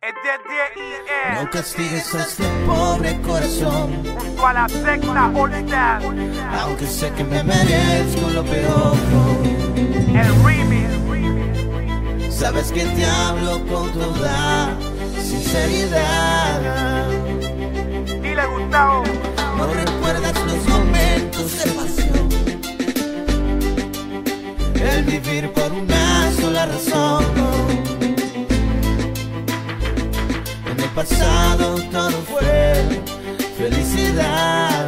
No castigues a este pobre corazón, junto a la secta All-Star, aunque sé que me merezco lo peor. el remix. Sabes que te hablo con toda sinceridad. Dile, Gustavo, No recuerdas los momentos de pasión, el vivir por una sola razón. En el pasado todo fue felicidad.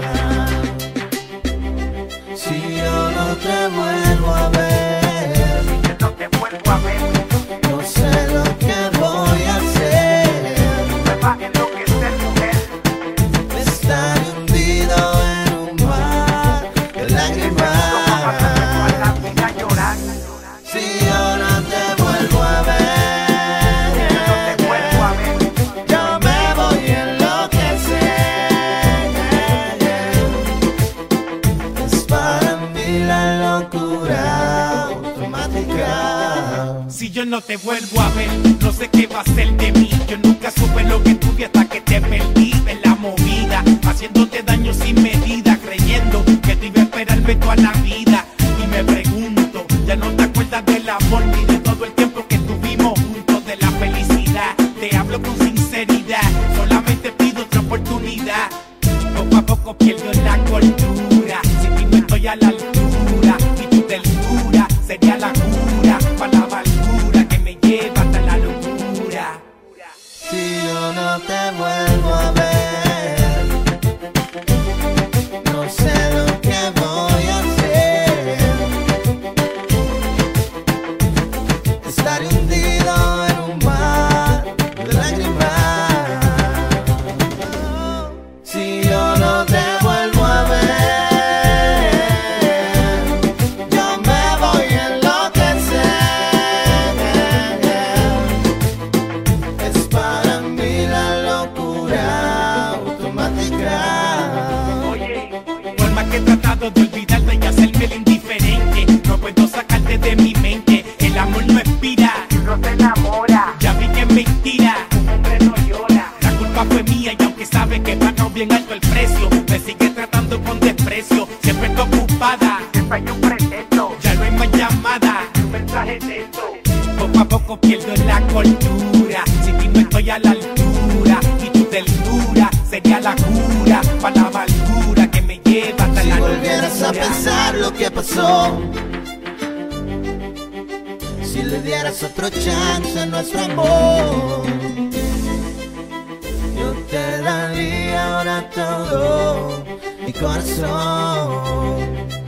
Si yo no te vuelvo a ver, no te vuelvo a ver, no sé lo que voy a hacer. me va a enloquecer, mujer. Estar hundido en un mar de lágrimas. La vida llorar, Si yo no te vuelvo a ver, no te vuelvo a ver. yo me voy a enloquecer. Es para mí la locura automática. Si yo no te vuelvo a ver, no sé qué va a ser de mí. Yo nunca supe lo que tuve hasta que te perdí en la movida, haciéndote daño sin medida, creyendo que te iba a esperarme toda la vida. Y me pregunto, ya no te acuerdas del amor ni de todo el tiempo que tuvimos juntos, de la felicidad. Te hablo con sinceridad, solamente pido otra oportunidad. Poco a poco pierdo la cordura, si ti no estoy a la altura, y tu ternura sería la cura para la amargura que me lleva hasta la locura. Si yo no te vuelvo a ver, no sé lo que voy a hacer. Estar hundido en un mar de lágrimas. Si yo no te vuelvo a ver, yo me voy a enloquecer. Es para mí la locura automática. Oye, Por más que he tratado de olvidarte y hacerme el indiferente, no puedo sacarte de mi mente. El amor no expira, no se enamora, ya vi que es mentira. un hombre no llora. La culpa fue mía y aunque sabe que pagó bien alto el precio, me sigue tratando con desprecio. Siempre está ocupada, Siempre hay un pretexto, ya no hay más llamada. un mensaje de esto. Poco a poco pierdo la cordura, si ti no estoy a la altura, y tu ternura sería la cura para la amargura que me lleva hasta Si la volvieras a locura. pensar lo que pasó, si le dieras otro chance a nuestro amor, yo te daría ahora todo mi corazón.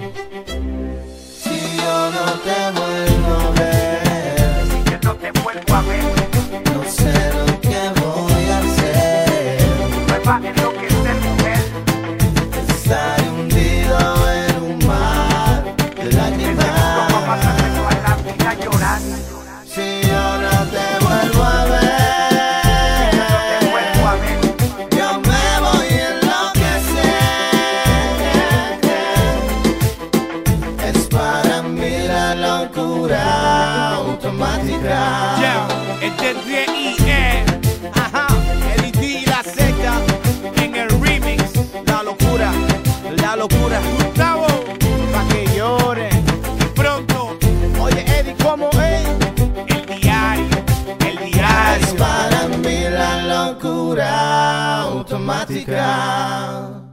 Si yo no te vuelvo a ver, Yo no te vuelvo a ver, no sé lo que voy a hacer. me va a enloquecer, mujer. Estar hundido en un mar de lágrimas. No va a pasarme toda la vida llorar, Si yo no te vuelvo a ver, no te vuelvo a ver. yo me voy a enloquecer. Es para mí la locura automática. Yeah, este es D.I.E. Ajá, Eddie D y la secta en el remix. La locura, Gustavo, pa' que llore. y pronto Oye, Eddie, ¿cómo es? el diario, el Es diario. para mí la locura automática.